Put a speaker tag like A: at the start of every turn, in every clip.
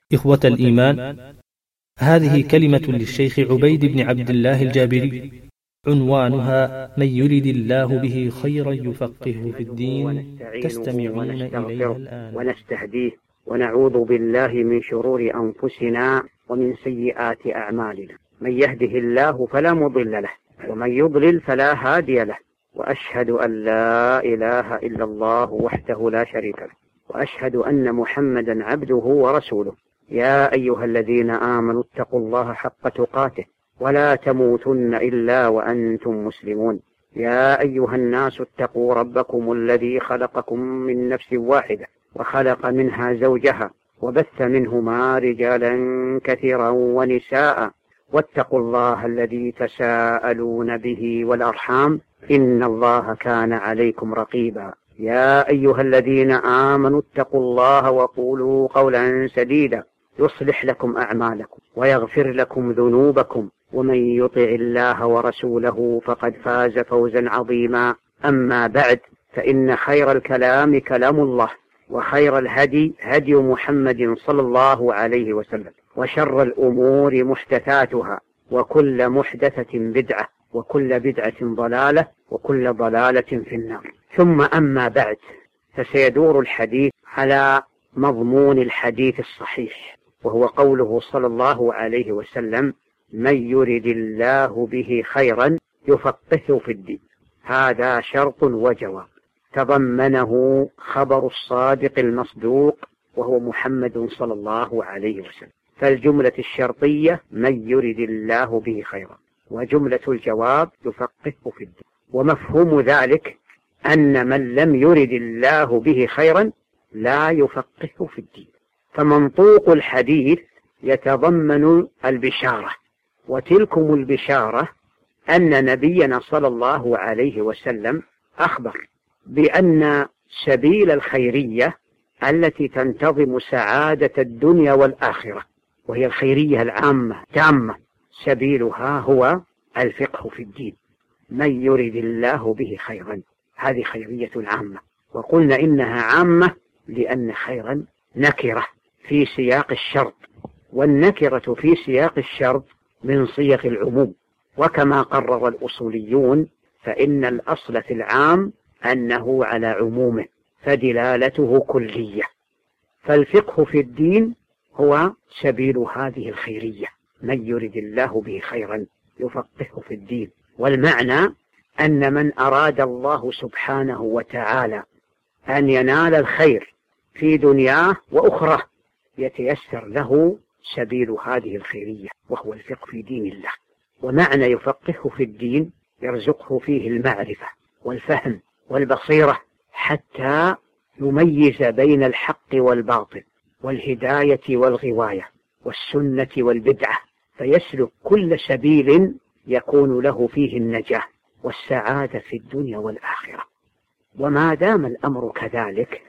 A: إخوة الإيمان، هذه كلمة للشيخ عبيد بن عبد الله الجابري، عنوانها: من يرد الله به خيرا يفقهه في الدين. تستمعون إليها الآن.
B: ونستهديه ونعوذ بالله من شرور أنفسنا ومن سيئات أعمالنا. من يهده الله فلا مضل له، ومن يضلل فلا هادي له. وأشهد أن لا إله إلا الله وحده لا شريك له، وأشهد أن محمدا عبده ورسوله. يا أيها الذين آمنوا اتقوا الله حق تقاته ولا تموتن إلا وأنتم مسلمون. يا أيها الناس اتقوا ربكم الذي خلقكم من نفس واحدة وخلق منها زوجها وبث منهما رجالا كثيرا ونساء، واتقوا الله الذي تساءلون به والأرحام، إن الله كان عليكم رقيبا. يا أيها الذين آمنوا اتقوا الله وقولوا قولا سديدا يصلح لكم أعمالكم ويغفر لكم ذنوبكم، ومن يطع الله ورسوله فقد فاز فوزا عظيما. أما بعد، فإن خير الكلام كلام الله، وخير الهدي هدي محمد صلى الله عليه وسلم، وشر الأمور محدثاتها، وكل محدثة بدعة، وكل بدعة ضلالة، وكل ضلالة في النار. ثم أما بعد، فسيدور الحديث على مضمون الحديث الصحيح، وهو قوله صلى الله عليه وسلم: من يرد الله به خيرا يفقهه في الدين. هذا شرط وجواب تضمنه خبر الصادق المصدوق، وهو محمد صلى الله عليه وسلم. فالجملة الشرطية: من يرد الله به خيرا، وجملة الجواب: يفقهه في الدين. ومفهوم ذلك أن من لم يرد الله به خيرا لا يفقهه في الدين. فمنطوق الحديث يتضمن البشارة، وتلكم البشارة أن نبينا صلى الله عليه وسلم أخبر بأن سبيل الخيرية التي تنتظم سعادة الدنيا والآخرة، وهي الخيرية العامة تامة، سبيلها هو الفقه في الدين. من يرد الله به خيرا، هذه خيرية عامة، وقلنا إنها عامة لأن خيرا نكرة في سياق الشرط، والنكرة في سياق الشرط من صيغ العموم. وكما قرر الأصوليون، فإن الأصل في العام أنه على عمومه، فدلالته كلية. فالفقه في الدين هو سبيل هذه الخيرية: من يرد الله به خيرا يفقهه في الدين. والمعنى أن من أراد الله سبحانه وتعالى أن ينال الخير في دنياه وأخرى يتيسر له سبيل هذه الخيرية، وهو الفقه في دين الله. ومعنى يفقهه في الدين: يرزقه فيه المعرفة والفهم والبصيرة، حتى يميز بين الحق والباطل، والهداية والغواية، والسنة والبدعة، فيسلك كل سبيل يكون له فيه النجاة والسعادة في الدنيا والآخرة. وما دام الأمر كذلك،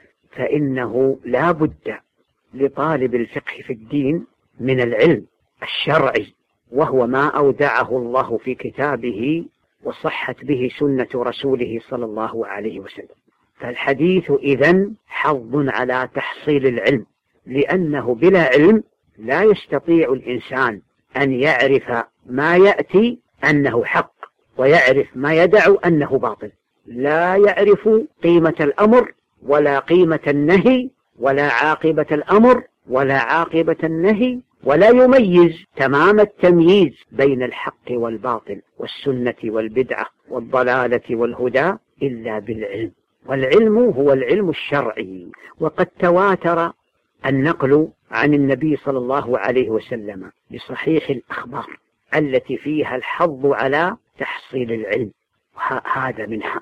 B: فإنه لا بد لطالب الفقه في الدين من العلم الشرعي، وهو ما أودعه الله في كتابه وصحت به سنة رسوله صلى الله عليه وسلم. فالحديث إذن حظ على تحصيل العلم، لأنه بلا علم لا يستطيع الإنسان أن يعرف ما يأتي أنه حق، ويعرف ما يدع أنه باطل. لا يعرف قيمة الأمر ولا قيمة النهي، ولا عاقبة الأمر ولا عاقبة النهي، ولا يميز تمام التمييز بين الحق والباطل والسنة والبدعة والضلالة والهدى إلا بالعلم. والعلم هو العلم الشرعي. وقد تواتر النقل عن النبي صلى الله عليه وسلم بصحيح الأخبار التي فيها الحظ على تحصيل العلم، هذا منها.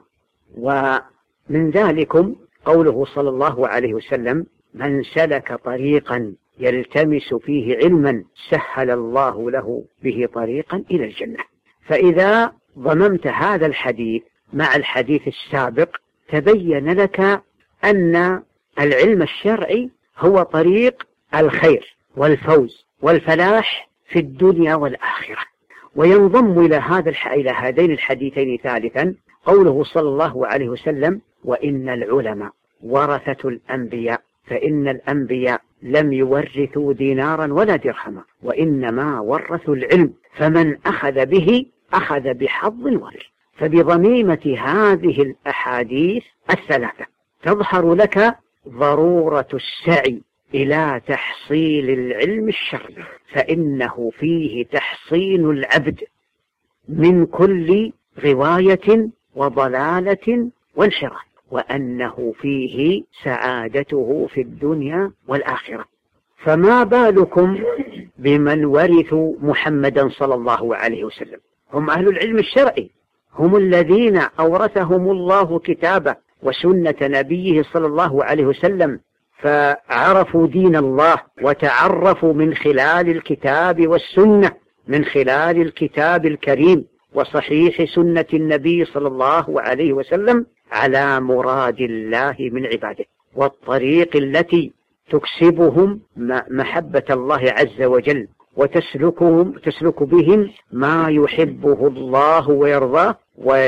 B: ومن ذلكم قوله صلى الله عليه وسلم: من سلك طريقا يلتمس فيه علما سهل الله له به طريقا إلى الجنة. فإذا ضممت هذا الحديث مع الحديث السابق، تبين لك أن العلم الشرعي هو طريق الخير والفوز والفلاح في الدنيا والآخرة. وينضم إلى هذين الحديثين ثالثا قوله صلى الله عليه وسلم: وإن العلماء ورثة الأنبياء فإن الأنبياء لم يورثوا دينارا ولا درهما، وإنما ورثوا العلم، فمن أخذ به أخذ بحظ وافر. فبضميمة هذه الأحاديث الثلاثة تظهر لك ضرورة السعي إلى تحصيل العلم الشرعي، فإنه فيه تحصين العبد من كل غواية وضلالة وانحراف، وأنه فيه سعادته في الدنيا والآخرة. فما بالكم بمن ورثوا محمدا صلى الله عليه وسلم؟ هم أهل العلم الشرعي، هم الذين أورثهم الله كتابه وسنة نبيه صلى الله عليه وسلم، فعرفوا دين الله وتعرفوا من خلال الكتاب والسنة، من خلال الكتاب الكريم وصحيح سنة النبي صلى الله عليه وسلم، على مراد الله من عباده، والطريق التي تكسبهم محبة الله عز وجل، وتسلك بهم ما يحبه الله ويرضاه،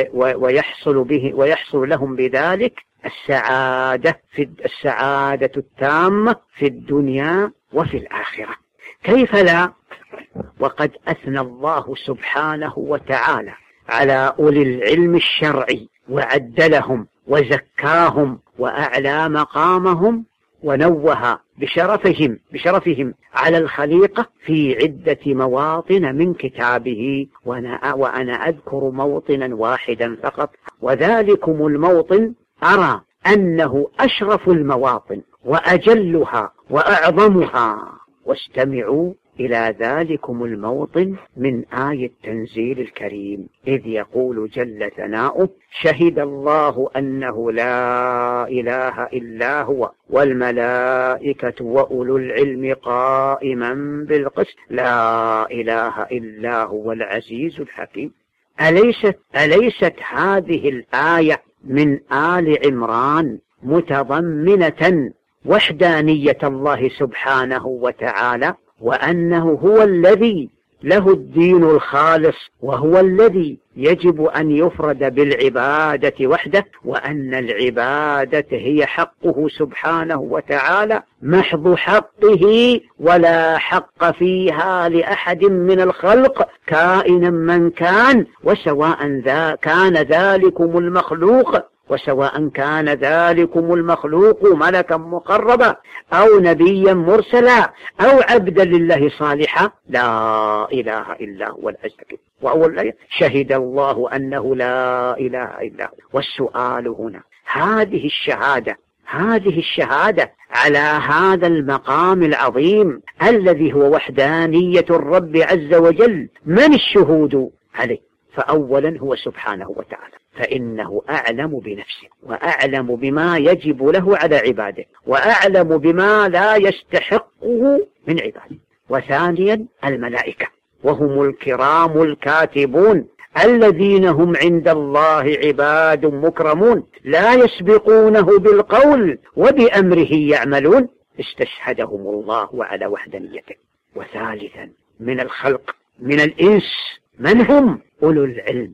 B: ويحصل لهم بذلك السعادة التامة في الدنيا وفي الآخرة. كيف لا، وقد أثنى الله سبحانه وتعالى على أولي العلم الشرعي وعدلهم وزكاهم وأعلى مقامهم ونوه بشرفهم على الخليقة في عدة مواطن من كتابه، وأنا أذكر موطنا واحدا فقط، وذلكم الموطن أرى أنه أشرف المواطن وأجلها وأعظمها. واستمعوا إلى ذلكم الموطن من آية التنزيل الكريم، إذ يقول جل ثناؤه: شهد الله أنه لا إله إلا هو والملائكة وأولو العلم قائما بالقسط لا إله إلا هو العزيز الحكيم. أليست هذه الآية من آل عمران متضمنة وحدانية الله سبحانه وتعالى، وأنه هو الذي له الدين الخالص، وهو الذي يجب أن يفرد بالعبادة وحده، وأن العبادة هي حقه سبحانه وتعالى محض حقه، ولا حق فيها لأحد من الخلق كائنا من كان، وسواء كان ذلكم المخلوق ملكا مقربا أو نبيا مرسلا أو عبدا لله صالحا، لا إله إلا هو العزيز الحكيم. وأول الآية: شهد الله أنه لا إله إلا هو. والسؤال هنا: هذه الشهادة على هذا المقام العظيم الذي هو وحدانية الرب عز وجل، من الشهود عليه؟ فأولا هو سبحانه وتعالى، فإنه أعلم بنفسه وأعلم بما يجب له على عباده، وأعلم بما لا يستحقه من عباده. وثانيا الملائكة، وهم الكرام الكاتبون الذين هم عند الله عباد مكرمون لا يسبقونه بالقول وبأمره يعملون، استشهدهم الله على وحدانيته. وثالثا من الخلق، من الإنس، من هم؟ أولو العلم.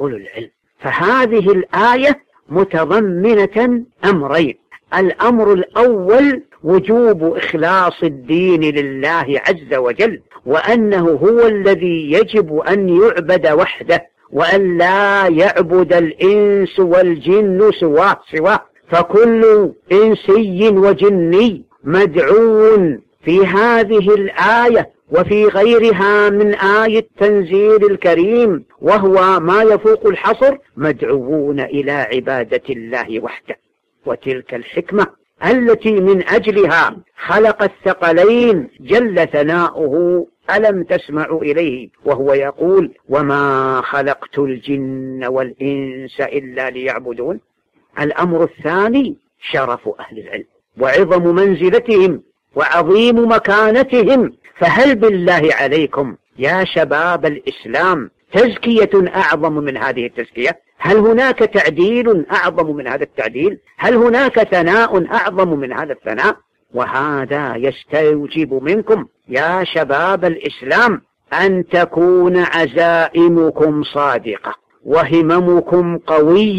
B: فهذه الآية متضمنة أمرين: الأمر الأول وجوب إخلاص الدين لله عز وجل، وأنه هو الذي يجب أن يعبد وحده، وأن لا يعبد الإنس والجن سواه، فكل إنسي وجني مدعو في هذه الآية وفي غيرها من آية التنزيل الكريم، وهو ما يفوق الحصر، مدعوون إلى عبادة الله وحده. وتلك الحكمة التي من أجلها خلق الثقلين جل ثناؤه، ألم تسمعوا إليه وهو يقول: وما خلقت الجن والإنس إلا ليعبدون. الأمر الثاني شرف أهل العلم وعظم منزلتهم وعظيم مكانتهم. فهل بالله عليكم يا شباب الإسلام تزكية أعظم من هذه التزكية؟ هل هناك تعديل أعظم من هذا التعديل؟ هل هناك ثناء أعظم من هذا الثناء؟ وهذا يستوجب منكم يا شباب الإسلام أن تكون عزائمكم صادقة وهممكم قوية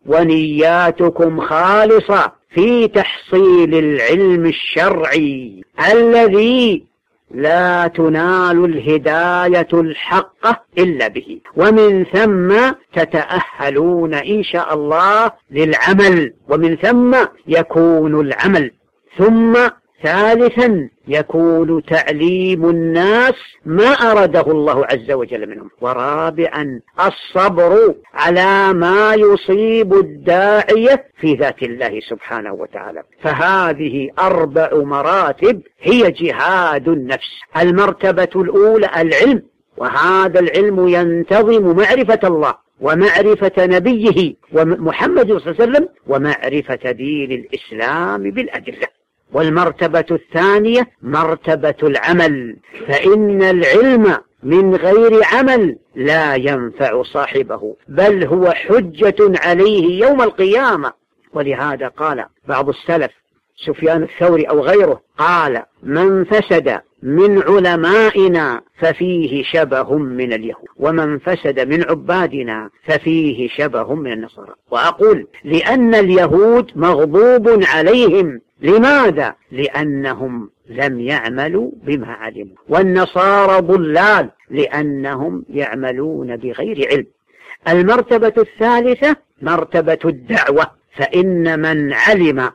B: ونياتكم خالصة في تحصيل العلم الشرعي الذي لا تنال الهداية الحقة إلا به، ومن ثم تتأهلون إن شاء الله للعمل، ومن ثم يكون العمل. ثم ثالثا يكون تعليم الناس ما أراده الله عز وجل منهم. ورابعا الصبر على ما يصيب الداعية في ذات الله سبحانه وتعالى. فهذه 4 مراتب هي جهاد النفس. المرتبة الأولى العلم، وهذا العلم ينتظم معرفة الله ومعرفة نبيه ومحمد صلى الله عليه وسلم ومعرفة دين الإسلام بالأدلة. والمرتبة الثانية مرتبة العمل، فإن العلم من غير عمل لا ينفع صاحبه، بل هو حجة عليه يوم القيامة. ولهذا قال بعض السلف سفيان الثوري أو غيره، قال: من فسد من علمائنا ففيه شبه من اليهود، ومن فسد من عبادنا ففيه شبه من النصارى. وأقول لأن اليهود مغضوب عليهم. لماذا؟ لأنهم لم يعملوا بما علموا، والنصارى ضلال لأنهم يعملون بغير علم. المرتبة الثالثة مرتبة الدعوة، فإن من علم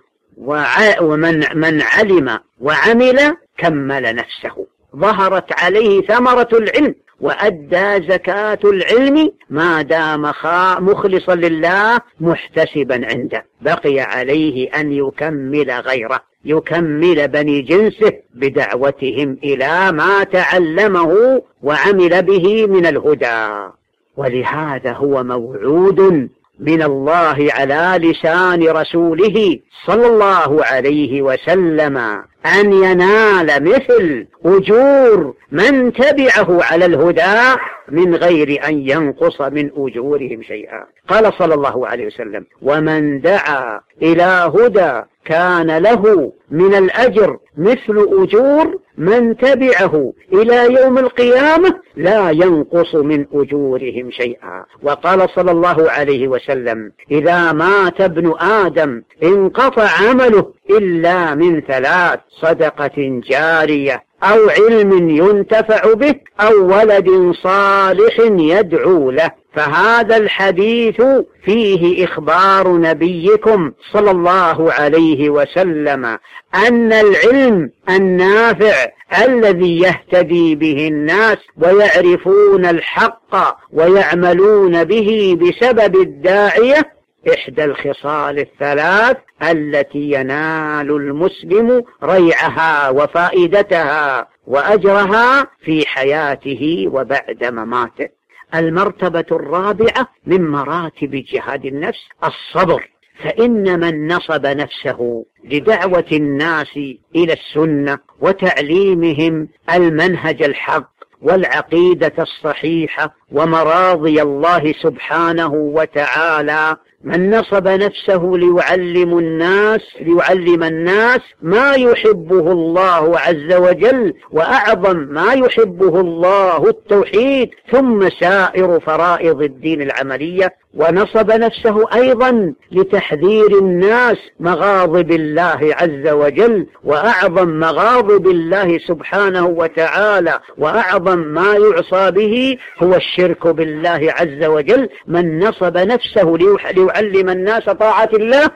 B: ومن علم وعمل كمل نفسه، ظهرت عليه ثمرة العلم، وأدى زكاة العلم ما دام مخلصا لله محتسبا عنده. بقي عليه أن يكمل غيره، يكمل بني جنسه بدعوتهم إلى ما تعلمه وعمل به من الهدى. ولهذا هو موعود من الله على لسان رسوله صلى الله عليه وسلم أن ينال مثل أجور من تبعه على الهدى من غير أن ينقص من أجورهم شيئا. قال صلى الله عليه وسلم: ومن دعا إلى هدى كان له من الأجر مثل أجور من تبعه إلى يوم القيامة لا ينقص من أجورهم شيئا. وقال صلى الله عليه وسلم: إذا مات ابن آدم انقطع عمله إلا من 3: صدقة جارية، أو علم ينتفع به، أو ولد صالح يدعو له. فهذا الحديث فيه إخبار نبيكم صلى الله عليه وسلم أن العلم النافع الذي يهتدي به الناس ويعرفون الحق ويعملون به بسبب الداعية إحدى الخصال 3 التي ينال المسلم ريعها وفائدتها وأجرها في حياته وبعد مماته. المرتبة الرابعة من مراتب جهاد النفس الصبر، فإن من نصب نفسه لدعوة الناس إلى السنة وتعليمهم المنهج الحق والعقيدة الصحيحة ومراضي الله سبحانه وتعالى، من نصب نفسه ليعلم الناس ما يحبه الله عز وجل، وأعظم ما يحبه الله التوحيد، ثم سائر فرائض الدين العملية. ونصب نفسه أيضا لتحذير الناس مغاضب الله عز وجل، وأعظم مغاضب الله سبحانه وتعالى وأعظم ما يعصى به هو الشرك بالله عز وجل. من نصب نفسه ليعلم الناس طاعة الله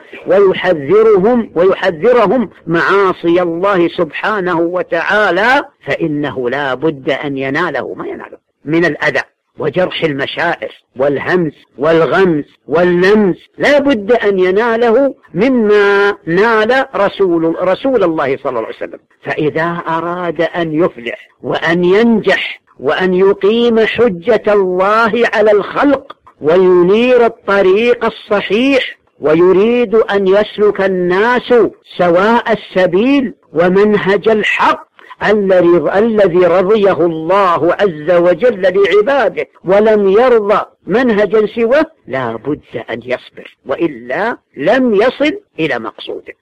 B: ويحذرهم معاصي الله سبحانه وتعالى، فإنه لا بد أن يناله ما يناله من الأذى وجرح المشاعر والهمس والغمس واللمس، لا بد أن يناله مما نال رسول الله صلى الله عليه وسلم. فإذا أراد أن يفلح وأن ينجح وأن يقيم حجة الله على الخلق وينير الطريق الصحيح، ويريد أن يسلك الناس سواء السبيل ومنهج الحق الذي رضيه الله عز وجل لعباده ولم يرضى منهجا سواه، لا بد أن يصبر، وإلا لم يصل إلى مقصوده.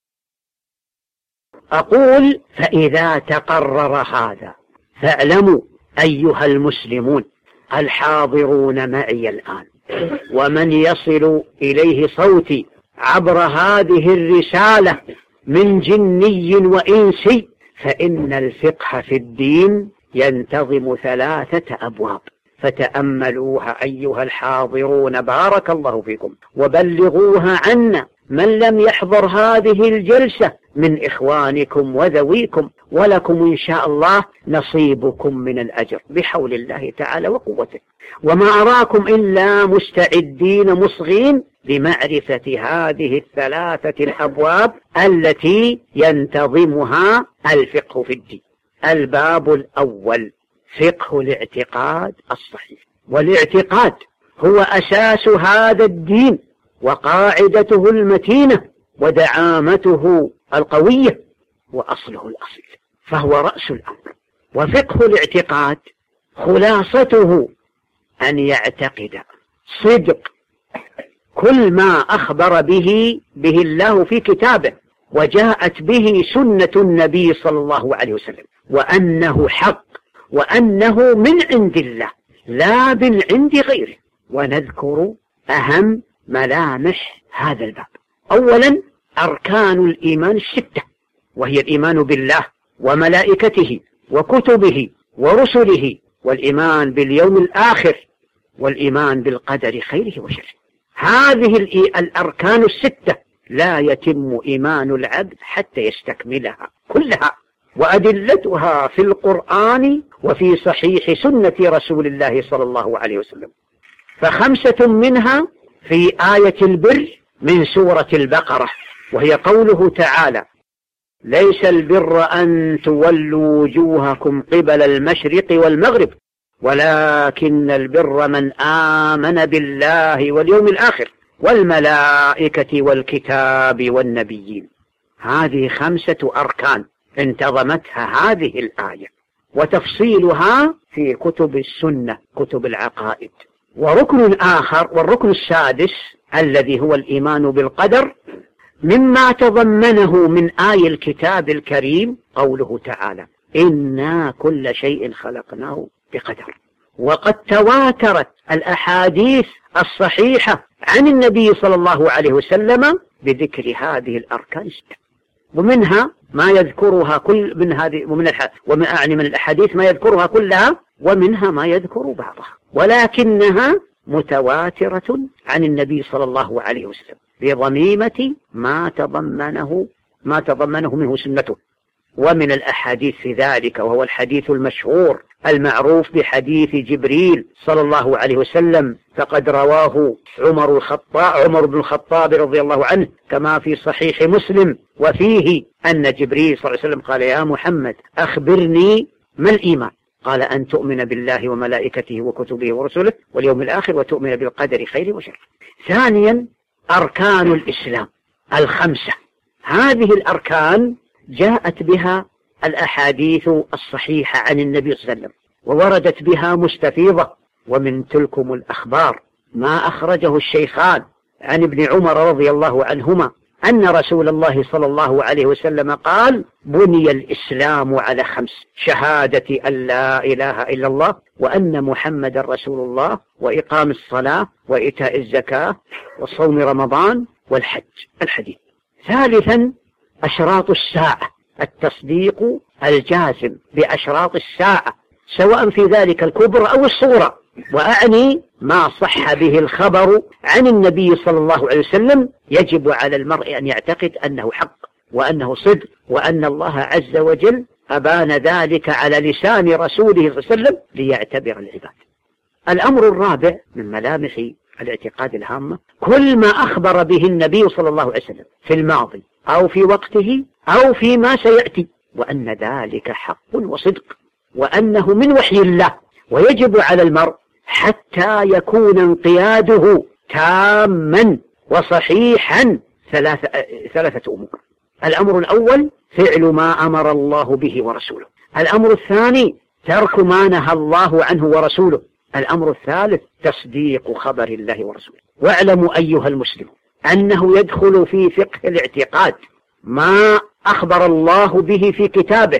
B: أقول: فإذا تقرر هذا فاعلموا أيها المسلمون الحاضرون معي الآن ومن يصل إليه صوتي عبر هذه الرسالة من جني وإنسي فإن الفقه في الدين ينتظم 3 أبواب، فتأملوها أيها الحاضرون بارك الله فيكم، وبلغوها عنا من لم يحضر هذه الجلسة من إخوانكم وذويكم، ولكم إن شاء الله نصيبكم من الأجر بحول الله تعالى وقوته. وما أراكم إلا مستعدين مصغين لمعرفة هذه 3 الأبواب التي ينتظمها الفقه في الدين. الباب الأول فقه الاعتقاد الصحيح، والاعتقاد هو أساس هذا الدين وقاعدته المتينة ودعامته القوية وأصله الأصيل، فهو رأس الأمر. وفقه الاعتقاد خلاصته أن يعتقد صدق كل ما أخبر به الله في كتابه وجاءت به سنة النبي صلى الله عليه وسلم، وأنه حق، وأنه من عند الله لا من عند غيره. ونذكر أهم ملامح هذا الباب. أولا أركان الإيمان 6، وهي الإيمان بالله وملائكته وكتبه ورسله، والإيمان باليوم الآخر، والإيمان بالقدر خيره وشره. هذه الأركان 6 لا يتم إيمان العبد حتى يستكملها كلها، وأدلتها في القرآن وفي صحيح سنة رسول الله صلى الله عليه وسلم. ف5 منها في آية البر من سورة البقرة، وهي قوله تعالى: ليس البر أن تولوا وجوهكم قبل المشرق والمغرب ولكن البر من آمن بالله واليوم الآخر والملائكة والكتاب والنبيين. هذه 5 أركان انتظمتها هذه الآية، وتفصيلها في كتب السنة كتب العقائد. وركن آخر، والركن السادس الذي هو الإيمان بالقدر، مما تضمنه من آي الكتاب الكريم قوله تعالى: إنا كل شيء خلقناه بقدر. وقد تواترت الأحاديث الصحيحة عن النبي صلى الله عليه وسلم بذكر هذه الأركان 6، ومنها ما يذكرها كل من هذه، من الأحاديث ما يذكرها كلها، ومنها ما يذكر بعضها، ولكنها متواترة عن النبي صلى الله عليه وسلم بضميمة ما تضمنه منه سنته. ومن الأحاديث في ذلك، وهو الحديث المشهور المعروف بحديث جبريل صلى الله عليه وسلم، فقد رواه عمر بن الخطاب رضي الله عنه كما في صحيح مسلم، وفيه أن جبريل صلى الله عليه وسلم قال: يا محمد أخبرني ما الإيمان؟ قال: أن تؤمن بالله وملائكته وكتبه ورسله واليوم الآخر وتؤمن بالقدر خيره وشره. ثانيا أركان الإسلام 5. هذه الأركان جاءت بها الأحاديث الصحيحة عن النبي صلى الله عليه وسلم، ووردت بها مستفيضة. ومن تلكم الأخبار ما أخرجه الشيخان عن ابن عمر رضي الله عنهما أن رسول الله صلى الله عليه وسلم قال: بني الإسلام على 5: شهادة أن لا إله إلا الله وأن محمد رسول الله وإقام الصلاة وإيتاء الزكاة وصوم رمضان والحج. الحديث. ثالثا أشراط الساعة، التصديق الجازم بأشراط الساعة سواء في ذلك الكبرى أو الصغرى، وأعني ما صح به الخبر عن النبي صلى الله عليه وسلم. يجب على المرء أن يعتقد أنه حق وأنه صدق، وأن الله عز وجل أبان ذلك على لسان رسوله صلى الله عليه وسلم ليعتبر العباد. الأمر الرابع من ملامح الاعتقاد الهامة كل ما أخبر به النبي صلى الله عليه وسلم في الماضي أو في وقته أو فيما سيأتي، وأن ذلك حق وصدق، وأنه من وحي الله. ويجب على المرء حتى يكون انقياده تاما وصحيحا 3 أمور. الأمر الأول فعل ما أمر الله به ورسوله. الأمر الثاني ترك ما نهى الله عنه ورسوله. الأمر الثالث تصديق خبر الله ورسوله. واعلموا أيها المسلم أنه يدخل في فقه الاعتقاد ما أخبر الله به في كتابه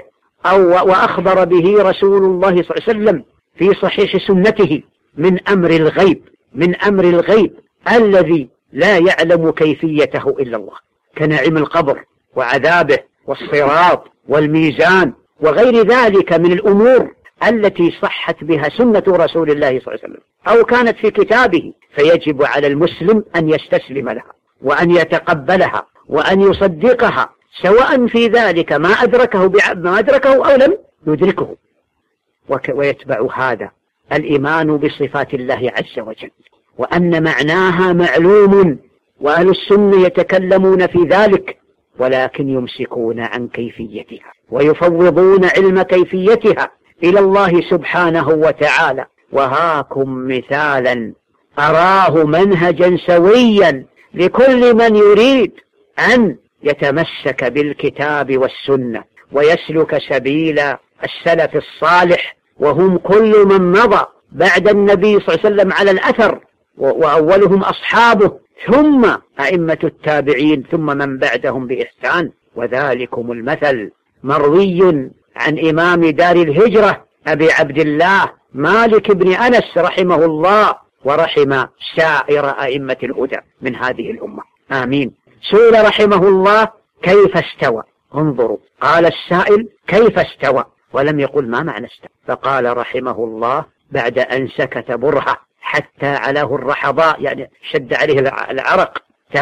B: وأخبر به رسول الله صلى الله عليه وسلم في صحيح سنته من أمر الغيب من أمر الغيب الذي لا يعلم كيفيته إلا الله، كنعيم القبر وعذابه والصراط والميزان وغير ذلك من الأمور التي صحت بها سنة رسول الله صلى الله عليه وسلم أو كانت في كتابه، فيجب على المسلم أن يستسلم لها وأن يتقبلها وأن يصدقها، سواء في ذلك ما أدركه أو لم يدركه. ويتبع هذا الإيمان بصفات الله عز وجل، وأن معناها معلوم، وأهل السنة يتكلمون في ذلك، ولكن يمسكون عن كيفيتها ويفوضون علم كيفيتها إلى الله سبحانه وتعالى. وهاكم مثالا أراه منهجا سويا لكل من يريد أن يتمسك بالكتاب والسنة ويسلك سبيل السلف الصالح، وهم كل من مضى بعد النبي صلى الله عليه وسلم على الأثر، وأولهم أصحابه، ثم أئمة التابعين، ثم من بعدهم بإحسان. وذلكم المثل مروي عن إمام دار الهجرة أبي عبد الله مالك بن أنس رحمه الله، ورحم سائر أئمة الهدى من هذه الأمة، آمين. سئل رحمه الله كيف استوى؟ انظروا، قال السائل كيف استوى، ولم يقل ما معنى استوى، فقال رحمه الله بعد أن سكت برهة حتى علاه الرحضاء، يعني شد عليه العرق،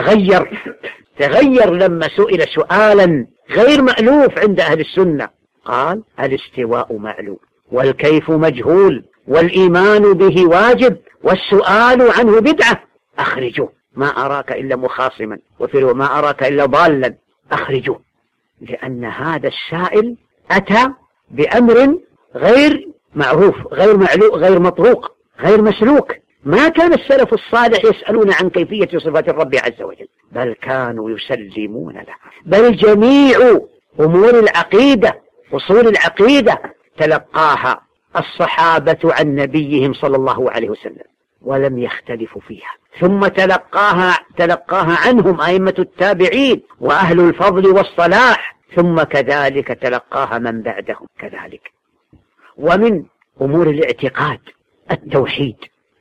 B: تغير لما سئل سؤالا غير مألوف عند أهل السنة، قال الاستواء معلوم والكيف مجهول والإيمان به واجب والسؤال عنه بدعة، أخرجوه، ما أراك إلا مخاصما، وفي ما أراك إلا ضالا، أخرجوه. لأن هذا السائل أتى بأمر غير معروف، غير معلوم، غير مطروق، غير مسلوك. ما كان السلف الصالح يسألون عن كيفية صفات الرب عز وجل، بل كانوا يسلمون له. بل جميع أمور العقيدة، أصول العقيدة، تلقاها الصحابة عن نبيهم صلى الله عليه وسلم ولم يختلفوا فيها، ثم تلقاها عنهم أئمة التابعين وأهل الفضل والصلاح، ثم كذلك تلقاها من بعدهم كذلك. ومن أمور الاعتقاد التوحيد،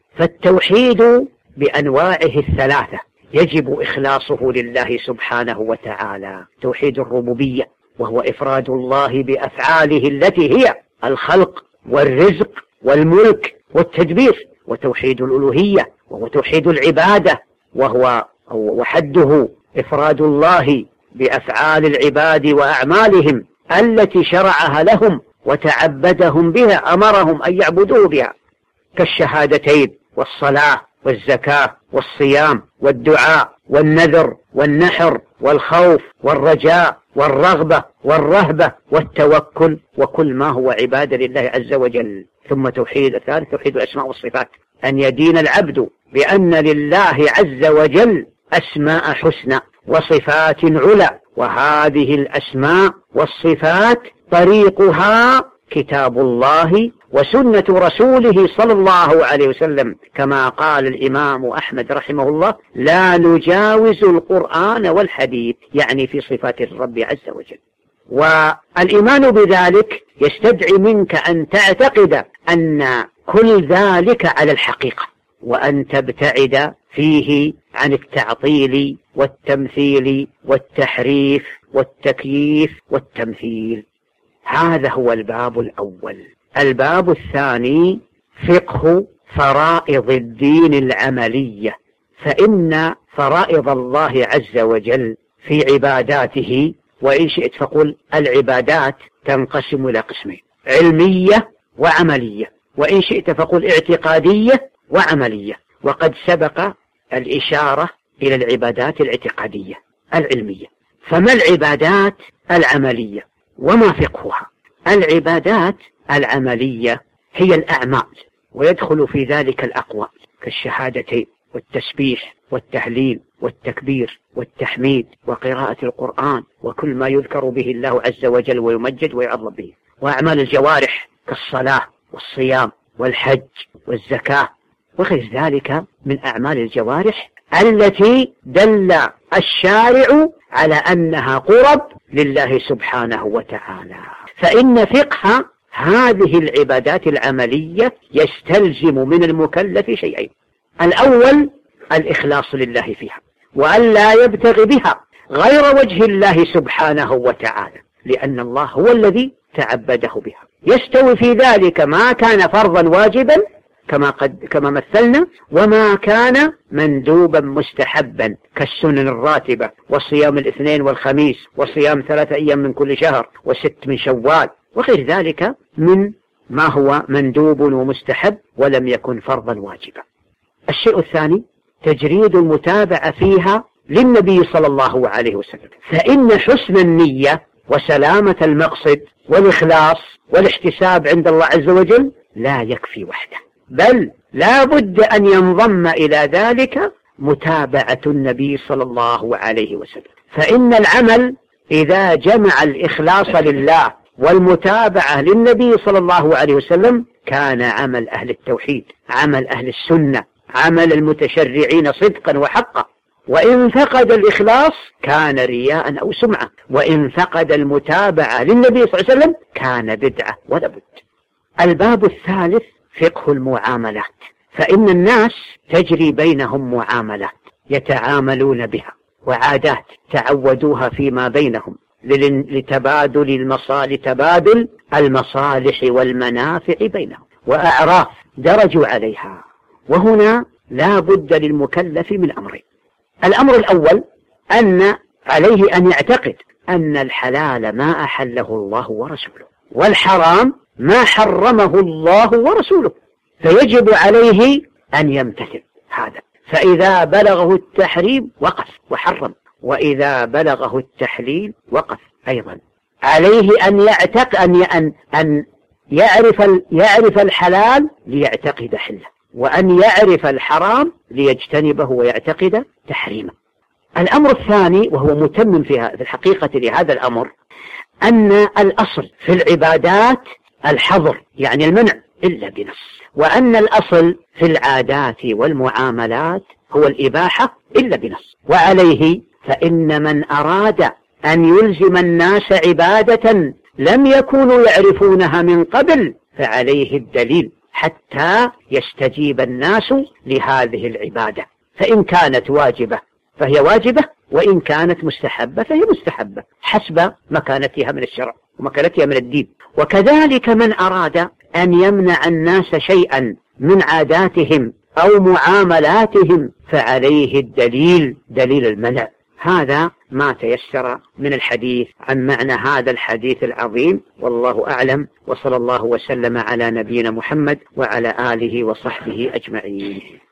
B: فالتوحيد بأنواعه الثلاثة يجب إخلاصه لله سبحانه وتعالى. توحيد الربوبية، وهو إفراد الله بأفعاله التي هي الخلق والرزق والملك والتدبير. وتوحيد الألوهية، وهو توحيد العبادة، وهو وحده إفراد الله بأفعال العباد وأعمالهم التي شرعها لهم وتعبدهم بها، أمرهم أن يعبدوه بها، كالشهادتين والصلاة والزكاة والصيام والدعاء والنذر والنحر والخوف والرجاء والرغبة والرهبة والتوكل، وكل ما هو عبادة لله عز وجل. ثم توحيد الثالث توحيد الأسماء والصفات، أن يدين العبد بأن لله عز وجل أسماء حسنى وصفات علا، وهذه الأسماء والصفات طريقها كتاب الله وسنة رسوله صلى الله عليه وسلم، كما قال الإمام أحمد رحمه الله: لا نجاوز القرآن والحديث، يعني في صفات الرب عز وجل. والإيمان بذلك يستدعي منك أن تعتقد أن كل ذلك على الحقيقة، وأن تبتعد فيه عن التعطيل والتمثيل والتحريف والتكييف والتمثيل. هذا هو الباب الأول. الباب الثاني فقه فرائض الدين العملية، فإن فرائض الله عز وجل في عباداته، وإن شئت فقل العبادات تنقسم إلى قسمين: علمية وعملية، وإن شئت فقل اعتقادية وعملية. وقد سبق الإشارة إلى العبادات الاعتقادية العلمية. فما العبادات العملية وما فقهها؟ العبادات العملية هي الأعمال، ويدخل في ذلك الأقوال كالشهادتين والتسبيح والتهليل والتكبير والتحميد وقراءة القرآن وكل ما يذكر به الله عز وجل ويمجد ويعظم به. وأعمال الجوارح كالصلاة والصيام والحج والزكاة وغير ذلك من أعمال الجوارح التي دل الشارع على أنها قرب لله سبحانه وتعالى. فإن فقه هذه العبادات العملية يستلزم من المكلف شيئين: الأول الإخلاص لله فيها، وأن لا يبتغي بها غير وجه الله سبحانه وتعالى، لأن الله هو الذي تعبده بها. يستوي في ذلك ما كان فرضا واجبا كما مثلنا، وما كان مندوبا مستحبا كالسنن الراتبة، وصيام الاثنين والخميس، وصيام 3 أيام من كل شهر، و6 من شوال، وغير ذلك من ما هو مندوب ومستحب ولم يكن فرضا واجبا. الشيء الثاني تجريد المتابعة فيها للنبي صلى الله عليه وسلم، فإن حسن النية وسلامة المقصد والإخلاص والاحتساب عند الله عز وجل لا يكفي وحده، بل لا بد أن ينضم إلى ذلك متابعة النبي صلى الله عليه وسلم. فإن العمل إذا جمع الإخلاص لله والمتابعة للنبي صلى الله عليه وسلم كان عمل أهل التوحيد، عمل أهل السنة، عمل المتشرعين صدقا وحقا. وإن فقد الإخلاص كان رياء أو سمعة، وإن فقد المتابعة للنبي صلى الله عليه وسلم كان بدعة ولا بد. الباب الثالث فقه المعاملات، فإن الناس تجري بينهم معاملات يتعاملون بها، وعادات تعودوها فيما بينهم لتبادل المصالح والمنافع بينهم، وأعراف درجوا عليها. وهنا لا بد للمكلف من أمرين: الأمر الأول أن عليه أن يعتقد أن الحلال ما أحله الله ورسوله، والحرام ما حرمه الله ورسوله، فيجب عليه أن يمتثل هذا. فإذا بلغه التحريم وقف وحرم، وإذا بلغه التحليل وقف أيضا. عليه أن يعتقد أن يعرف الحلال ليعتقد حله، وأن يعرف الحرام ليجتنبه ويعتقد تحريمه. الأمر الثاني وهو متمم في الحقيقة لهذا الأمر، أن الأصل في العبادات الحظر، يعني المنع إلا بنص، وأن الأصل في العادات والمعاملات هو الإباحة إلا بنص. وعليه فإن من أراد أن يلزم الناس عبادة لم يكونوا يعرفونها من قبل فعليه الدليل حتى يستجيب الناس لهذه العبادة، فإن كانت واجبة فهي واجبة، وإن كانت مستحبة فهي مستحبة حسب مكانتها من الشرع ومكانتها من الدين. وكذلك من أراد أن يمنع الناس شيئا من عاداتهم أو معاملاتهم فعليه الدليل، دليل المنع. هذا ما تيسر من الحديث عن معنى هذا الحديث العظيم، والله أعلم، وصلى الله وسلم على نبينا محمد وعلى آله وصحبه أجمعين.